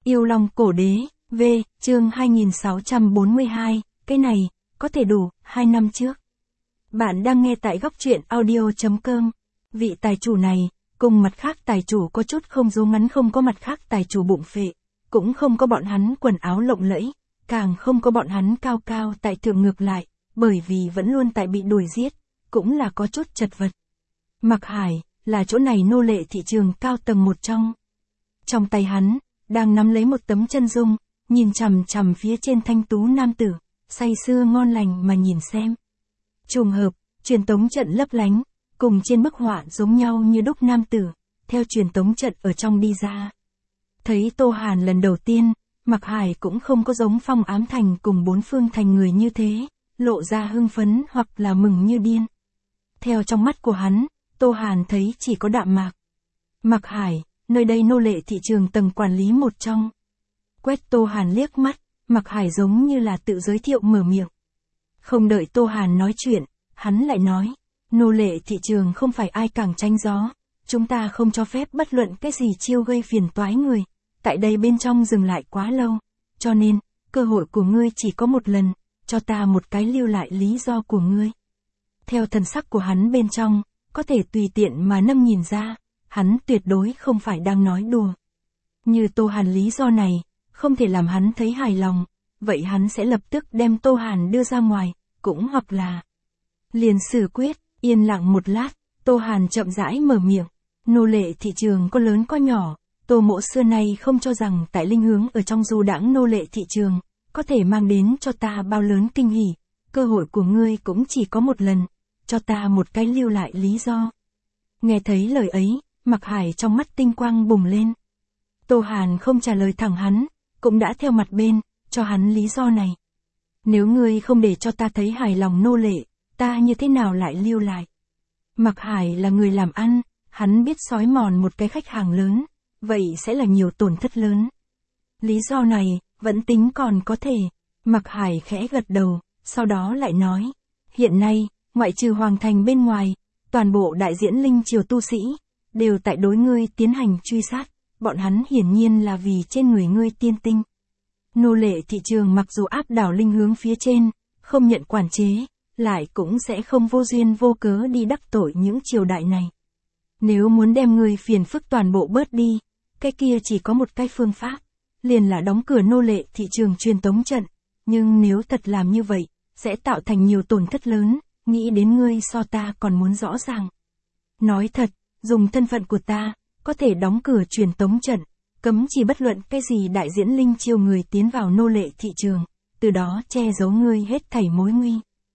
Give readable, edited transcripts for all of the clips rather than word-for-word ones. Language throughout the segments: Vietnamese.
Yêu Long Cổ Đế, V, chương 2642, cái này, có thể đủ, 2 năm trước. Bạn đang nghe tại góc truyện audio.com. Vị tài chủ này, cùng mặt khác tài chủ có chút không rố ngắn, không có mặt khác tài chủ bụng phệ, cũng không có bọn hắn quần áo lộng lẫy, càng không có bọn hắn cao cao tại thượng, ngược lại, bởi vì vẫn luôn tại bị đuổi giết, cũng là có chút chật vật. Mặc Hải, là chỗ này nô lệ thị trường cao tầng một trong. Trong tay hắn, đang nắm lấy một tấm chân dung, nhìn chằm chằm phía trên thanh tú nam tử, say sưa ngon lành mà nhìn xem. Trùng hợp, truyền tống trận lấp lánh, cùng trên bức họa giống nhau như đúc nam tử, theo truyền tống trận ở trong đi ra. Thấy Tô Hàn lần đầu tiên, Mặc Hải cũng không có giống Phong Ám Thành cùng Bốn Phương Thành người như thế, lộ ra hưng phấn hoặc là mừng như điên. Theo trong mắt của hắn, Tô Hàn thấy chỉ có đạm mạc. Mặc Hải, nơi đây nô lệ thị trường tầng quản lý một trong. Quét Tô Hàn liếc mắt, Mặc Hải giống như là tự giới thiệu mở miệng. Không đợi Tô Hàn nói chuyện, hắn lại nói, nô lệ thị trường không phải ai càng tranh gió, chúng ta không cho phép bất luận cái gì chiêu gây phiền toái người, tại đây bên trong dừng lại quá lâu, cho nên, cơ hội của ngươi chỉ có một lần, cho ta một cái lưu lại lý do của ngươi. Theo thần sắc của hắn bên trong, có thể tùy tiện mà nâng nhìn ra, hắn tuyệt đối không phải đang nói đùa. Như Tô Hàn lý do này, không thể làm hắn thấy hài lòng, vậy hắn sẽ lập tức đem Tô Hàn đưa ra ngoài, cũng hoặc là liền xử quyết. Yên lặng một lát, Tô Hàn chậm rãi mở miệng, nô lệ thị trường có lớn có nhỏ, Tô Mỗ xưa nay không cho rằng tại linh hướng ở trong du đãng nô lệ thị trường, có thể mang đến cho ta bao lớn kinh hỉ, cơ hội của ngươi cũng chỉ có một lần, cho ta một cái lưu lại lý do. Nghe thấy lời ấy, Mặc Hải trong mắt tinh quang bùng lên. Tô Hàn không trả lời thẳng hắn, cũng đã theo mặt bên, cho hắn lý do này. Nếu ngươi không để cho ta thấy hài lòng nô lệ, ta như thế nào lại lưu lại? Mặc Hải là người làm ăn, hắn biết xói mòn một cái khách hàng lớn, vậy sẽ là nhiều tổn thất lớn. Lý do này, vẫn tính còn có thể. Mặc Hải khẽ gật đầu, sau đó lại nói, hiện nay, ngoại trừ Hoàng Thành bên ngoài, toàn bộ đại diễn linh triều tu sĩ, đều tại đối ngươi tiến hành truy sát, bọn hắn hiển nhiên là vì trên người ngươi tiên tinh. Nô lệ thị trường mặc dù áp đảo linh hướng phía trên, không nhận quản chế, lại cũng sẽ không vô duyên vô cớ đi đắc tội những triều đại này. Nếu muốn đem người phiền phức toàn bộ bớt đi, cái kia chỉ có một cái phương pháp, liền là đóng cửa nô lệ thị trường truyền tống trận, nhưng nếu thật làm như vậy, sẽ tạo thành nhiều tổn thất lớn, nghĩ đến ngươi so ta còn muốn rõ ràng. Nói thật, dùng thân phận của ta, có thể đóng cửa truyền tống trận, cấm chỉ bất luận cái gì đại diễn linh chiêu người tiến vào nô lệ thị trường, từ đó che giấu ngươi hết thảy mối nguy.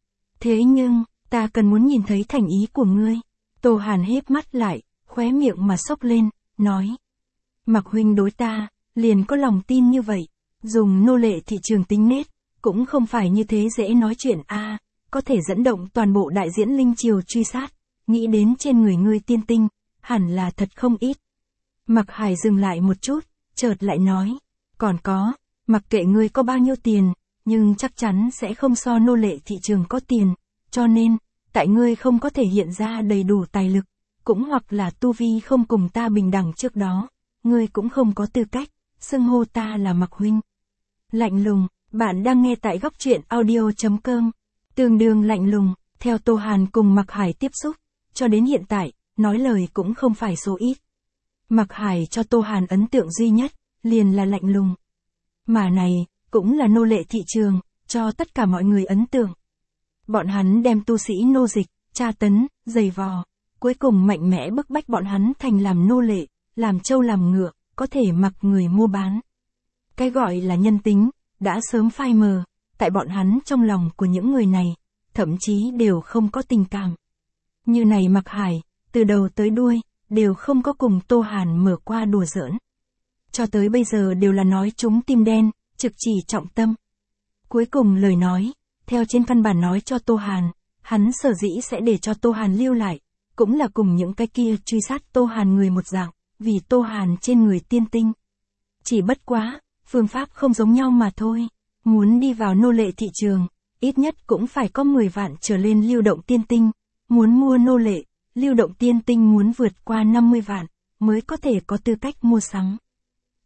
Thế nhưng, ta cần muốn nhìn thấy thành ý của ngươi. Tô Hàn híp mắt lại, khóe miệng mà xốc lên, nói. Mặc huynh đối ta, liền có lòng tin như vậy, dùng nô lệ thị trường tính nết, cũng không phải như thế dễ nói chuyện a, có thể dẫn động toàn bộ đại diễn linh triều truy sát, nghĩ đến trên người ngươi tiên tinh, hẳn là thật không ít. Mặc Hải dừng lại một chút, chợt lại nói, còn có, mặc kệ ngươi có bao nhiêu tiền, nhưng chắc chắn sẽ không so nô lệ thị trường có tiền, cho nên, tại ngươi không có thể hiện ra đầy đủ tài lực, cũng hoặc là tu vi không cùng ta bình đẳng trước đó, ngươi cũng không có tư cách, xưng hô ta là Mặc huynh. Lạnh lùng, bạn đang nghe tại góc truyện audio.com, tương đương lạnh lùng, theo Tô Hàn cùng Mặc Hải tiếp xúc, cho đến hiện tại, nói lời cũng không phải số ít. Mặc Hải cho Tô Hàn ấn tượng duy nhất, liền là lạnh lùng. Mà này, cũng là nô lệ thị trường, cho tất cả mọi người ấn tượng. Bọn hắn đem tu sĩ nô dịch, tra tấn, giày vò, cuối cùng mạnh mẽ bức bách bọn hắn thành làm nô lệ, làm trâu làm ngựa, có thể mặc người mua bán. Cái gọi là nhân tính, đã sớm phai mờ, tại bọn hắn trong lòng của những người này, thậm chí đều không có tình cảm. Như này Mặc Hải, từ đầu tới đuôi, đều không có cùng Tô Hàn mở qua đùa giỡn. Cho tới bây giờ đều là nói chúng tim đen, trực chỉ trọng tâm. Cuối cùng lời nói, theo trên căn bản nói cho Tô Hàn, hắn sở dĩ sẽ để cho Tô Hàn lưu lại, cũng là cùng những cái kia truy sát Tô Hàn người một dạng, vì Tô Hàn trên người tiên tinh. Chỉ bất quá, phương pháp không giống nhau mà thôi, muốn đi vào nô lệ thị trường, ít nhất cũng phải có 10 vạn trở lên lưu động tiên tinh, muốn mua nô lệ, lưu động tiên tinh muốn vượt qua 50 vạn, mới có thể có tư cách mua sắm.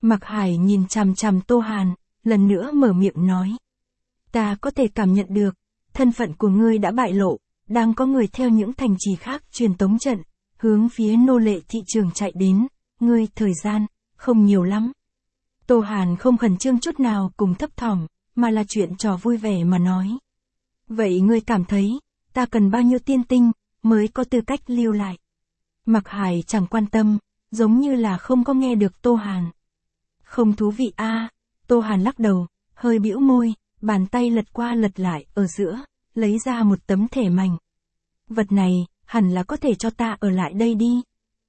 Mạc Hải nhìn chằm chằm Tô Hàn, lần nữa mở miệng nói. Ta có thể cảm nhận được, thân phận của ngươi đã bại lộ, đang có người theo những thành trì khác truyền tống trận, hướng phía nô lệ thị trường chạy đến, ngươi thời gian, không nhiều lắm. Tô Hàn không khẩn trương chút nào cùng thấp thỏm, mà là chuyện trò vui vẻ mà nói. Vậy ngươi cảm thấy, ta cần bao nhiêu tiên tinh, mới có tư cách lưu lại? Mạc Hải chẳng quan tâm, giống như là không có nghe được Tô Hàn. Không thú vị a. Tô Hàn lắc đầu, hơi bĩu môi, bàn tay lật qua lật lại ở giữa, lấy ra một tấm thẻ mảnh. Vật này, hẳn là có thể cho ta ở lại đây đi.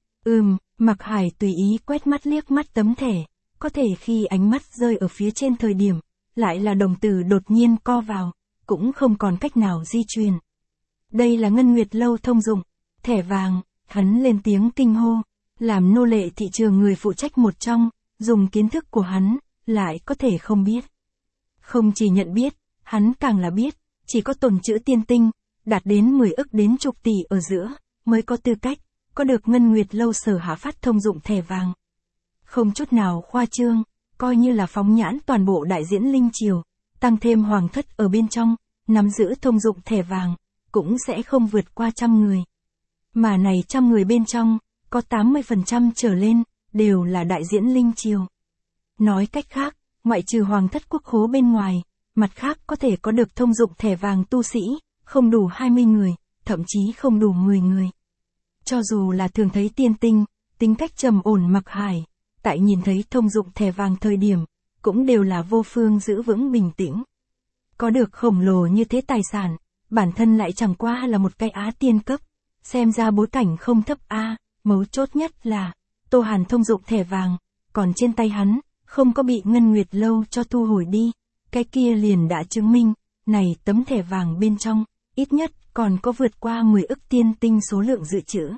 Mạc Hải tùy ý quét mắt liếc mắt tấm thẻ, có thể khi ánh mắt rơi ở phía trên thời điểm, lại là đồng tử đột nhiên co vào, cũng không còn cách nào di chuyển. Đây là Ngân Nguyệt Lâu thông dụng, thẻ vàng, hắn lên tiếng kinh hô, làm nô lệ thị trường người phụ trách một trong, dùng kiến thức của hắn, lại có thể không biết. Không chỉ nhận biết, hắn càng là biết, chỉ có tồn trữ tiên tinh, đạt đến 10 ức đến chục tỷ ở giữa, mới có tư cách, có được Ngân Nguyệt Lâu sở hạ phát thông dụng thẻ vàng. Không chút nào khoa trương, coi như là phóng nhãn toàn bộ đại diễn linh triều, tăng thêm hoàng thất ở bên trong, nắm giữ thông dụng thẻ vàng, cũng sẽ không vượt qua 100 người. Mà này 100 người bên trong, có 80% trở lên, đều là đại diễn linh triều. Nói cách khác, ngoại trừ hoàng thất quốc khố bên ngoài, mặt khác có thể có được thông dụng thẻ vàng tu sĩ, không đủ 20 người, thậm chí không đủ 10 người. Cho dù là thường thấy tiên tinh, tính cách trầm ổn Mạc Hải, tại nhìn thấy thông dụng thẻ vàng thời điểm, cũng đều là vô phương giữ vững bình tĩnh. Có được khổng lồ như thế tài sản, bản thân lại chẳng qua là một cái á tiên cấp, xem ra bối cảnh không thấp a. Mấu chốt nhất là, Tô Hàn thông dụng thẻ vàng, còn trên tay hắn, không có bị Ngân Nguyệt Lâu cho thu hồi đi, cái kia liền đã chứng minh, này tấm thẻ vàng bên trong, ít nhất còn có vượt qua 10 ức tiên tinh số lượng dự trữ.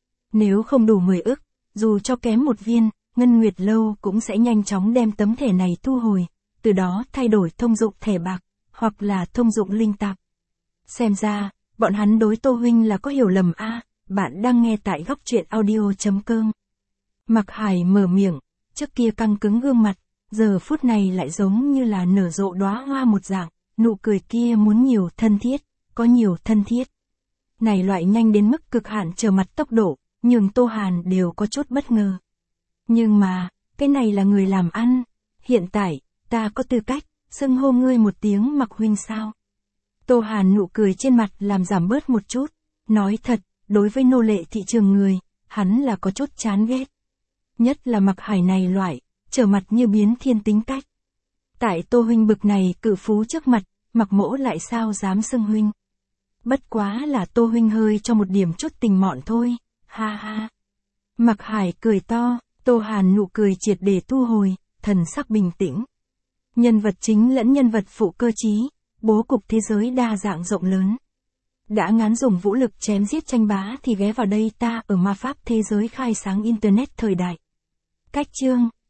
Nếu không đủ 10 ức, dù cho kém một viên, Ngân Nguyệt Lâu cũng sẽ nhanh chóng đem tấm thẻ này thu hồi, từ đó thay đổi thông dụng thẻ bạc, hoặc là thông dụng linh tạp. Xem ra, bọn hắn đối Tô Huynh là có hiểu lầm a. Bạn đang nghe tại góc truyện audio.com. Mạc Hải mở miệng, trước kia căng cứng gương mặt, giờ phút này lại giống như là nở rộ đóa hoa một dạng, nụ cười kia muốn nhiều thân thiết, có nhiều thân thiết. Này loại nhanh đến mức cực hạn trở mặt tốc độ, nhường Tô Hàn đều có chút bất ngờ. Nhưng mà, cái này là người làm ăn, hiện tại, ta có tư cách, xưng hô ngươi một tiếng Mạc Huynh sao? Tô Hàn nụ cười trên mặt làm giảm bớt một chút, nói thật, đối với nô lệ thị trường người, hắn là có chút chán ghét. Nhất là Mạc Hải này loại, trở mặt như biến thiên tính cách. Tại Tô Huynh bực này cự phú trước mặt, Mạc Mỗ lại sao dám xưng Huynh. Bất quá là Tô Huynh hơi cho một điểm chút tình mọn thôi, ha ha. Mạc Hải cười to, Tô Hàn nụ cười triệt để thu hồi, thần sắc bình tĩnh. Nhân vật chính lẫn nhân vật phụ cơ trí, bố cục thế giới đa dạng rộng lớn. Đã ngán dùng vũ lực chém giết tranh bá thì ghé vào đây ta ở ma pháp thế giới khai sáng Internet thời đại. Cách chương